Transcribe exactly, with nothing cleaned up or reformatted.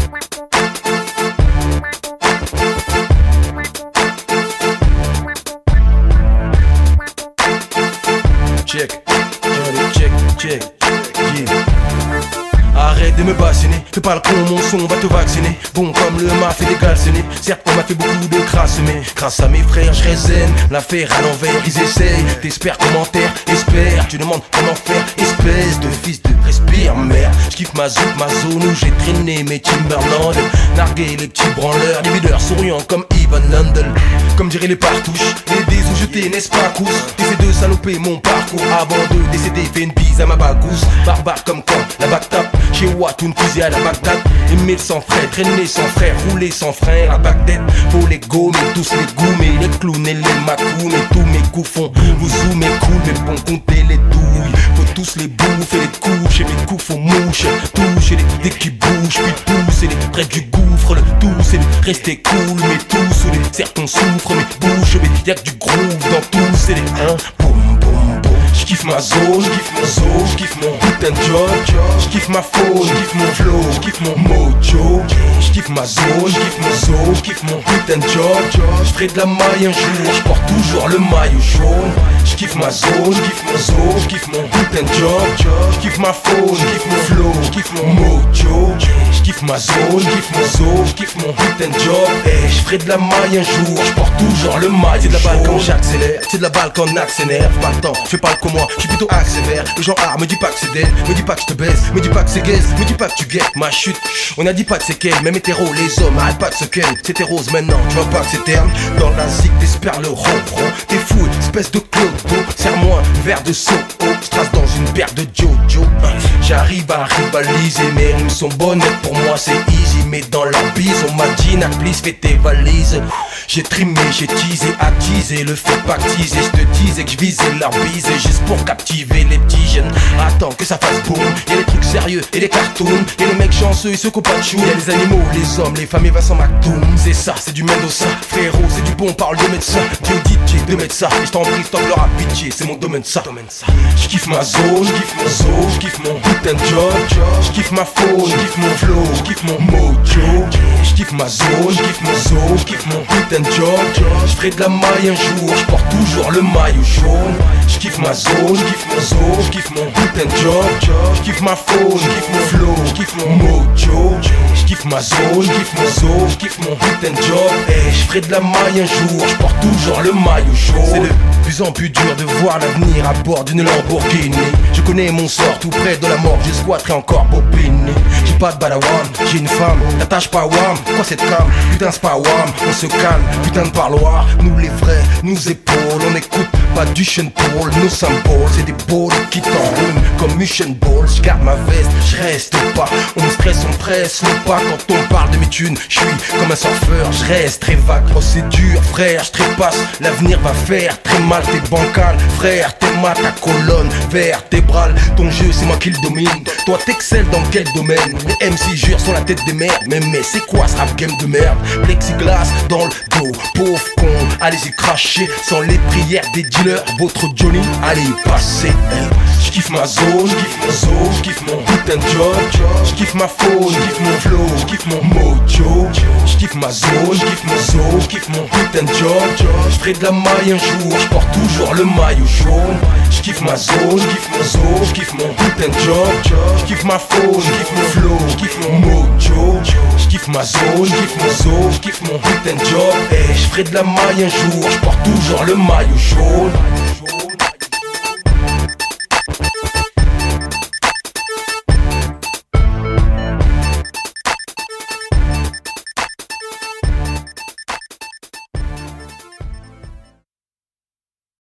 Check, check, check, yeah. Arrête de me bassiner, fais pas le con, mon son va te vacciner. Bon comme le m'a fait décalciner. Certes on m'a fait beaucoup de crasse, mais grâce à mes frères je résène. L'affaire à l'envers, ils essayent. T'espères commentaire, espère. Tu demandes comment faire, espèce de fils de respire, merde. J'kiffe ma zone, ma zone où j'ai traîné mes Timberland. Narguer les petits branleurs, les videurs souriants comme Ivan Lundell. Comme diraient les partouches, les dés ont jeté, n'est-ce pas cousse. T'essaies de saloper mon parcours avant de décéder. Fais une bise à ma bagousse, barbare comme quand la bac tape. Chez Watt, une fusée à la Bagdad. Aimer sans frère, traîner sans frère, rouler sans frein à Bagdad. Faut les gommer, tous les gommer, les clowns et les macounes. Et tous mes coups font vous zoomer cool, mais bon compter les douilles. Faut tous les bouffer, les couches et mes coups font mouche. Toucher les dès qu'ils bougent, puis pousser les près du gouffre. Le tout c'est de rester cool, mais tous les certains souffrent, mais bouche, mais y'a que du groove dans tout, c'est les un. Boum boum boum. J'kiffe ma zone, j'kiffe mon zone, j'kiffe mon putain de job, j'kiffe ma faune, j'kiffe mon flow, j'kiffe mon mojo, j'kiffe ma zone, j'kiffe mon zone, j'kiffe mon putain de job, j'ferai de la maille un jour, j'porte toujours le maillot jaune. J'kiffe ma zone, j'kiffe mon zone, j'kiffe mon putain de job, j'kiffe ma faune, j'kiffe mon flow, j'kiffe mon mojo, j'kiffe ma zone, j'kiffe mon zone, j'kiffe mon putain de job, et j'ferai de la maille un jour, j'porte toujours le maillot. C'est de la balle quand j'accélère, c'est de la balle quand accélère, pas le temps, j'fais pas le con moi, j'suis plutôt axe sévère. Le genre art me dis pas que c'est dead, me dis pas que j'te baisse, me dis pas que c'est gaze, me dis pas que tu guettes ma chute. On a dit pas que c'est qu'elle, même hétéro, les hommes arrête pas de se ken. C'était rose maintenant, tu vois pas que c'est terne. Dans la zig t'espères le ronron, t'es fou, espèce de clodo. Serre-moi un verre de soco, strass dans une paire de Jojo. J'arrive à rivaliser, mes rimes sont bonnes, pour moi c'est easy. Mais dans la bise, on m'a dit n'a please, fais tes valises. J'ai trimé, j'ai teasé, attisé, le fait pas teaser. J'te disais que j'visais leur bise, juste pour captiver les petits jeunes. Attends que ça fasse boum, y'a les trucs sérieux et les cartoons. Y'a les mecs chanceux et ceux qui ont pas de chou. Y'a les animaux, les hommes, les femmes et Vincent McDoom. C'est ça, c'est du Mendoza, frérot, c'est du bon, parle de médecin. Dieu D J, de médecin, et j't'en prie, stop leur à pitié, c'est mon domaine ça. J'kiffe ma zone, j'kiffe mon zone, j'kiffe mon putain de job, j'kiffe ma faune, j'kiffe mon flow, j'kiffe mon mojo. J'kiffe ma zone, j'kiffe mon zone, j'kiffe mon putain de job. J'ferai de la maille un jour, j'porte toujours le maillot jaune. J'kiffe ma zone, j'kiffe mon zone, j'kiffe mon putain de job. J'kiffe ma faune, j'kiffe mon flow, j'kiffe mon mojo. J'kiffe ma zone, j'kiffe mon zone, j'kiffe mon putain de job. Et j'ferai de la maille un jour, j'porte toujours le maillot jaune. C'est de plus en plus dur de voir l'avenir à bord d'une Lamborghini. Je connais mon sort tout près de la mort, je squatterai encore bobiné. J'ai pas de badawan, j'ai une femme, la tâche pas wam. Quoi cette cam, putain c'est pas wam. On se calme, putain de parloir. Nous les vrais, nous épaules, on écoute pas du Sean Paul. Nos symboles, c'est des balls qui t'enrhument comme Usain Bolt. J'garde ma veste, j'reste pas. On me stresse, on presse le pas quand on parle de mes thunes. J'suis comme un surfeur, j'reste très vague. Oh c'est dur frère, j'trépasse, l'avenir va faire très mal. T'es bancal, frère, t'es mat, ta colonne vertébrale. Ton jeu c'est moi qui le domine. Toi t'excelles dans quel domaine? Les M C jurent sur la tête des merdes. Mais mais c'est quoi ce rap game de merde? Plexiglas dans le dos, pauvre con. Allez-y cracher sans les prières des dealers. Votre Johnny, allez y passer. J'kiffe ma zone, j'kiffe mon zone, j'kiffe mon putain de job. J'kiffe ma faune, j'kiffe mon flow, j'kiffe mon mojo. J'kiffe ma zone, j'kiffe mon zone, j'kiffe mon putain de job. J'ferai de la maille un jour, j'porte toujours le maillot jaune. J'kiffe ma zone, j'kiffe mon zone, j'kiffe mon putain de job. J'kiffe ma faune, j'kiffe mon flow, j'kiffe mon mojo. J'kiffe ma zone, j'kiffe mon zone, j'kiffe mon putain de job. Et j'ferai de la maille un jour, j'porte toujours le maillot jaune.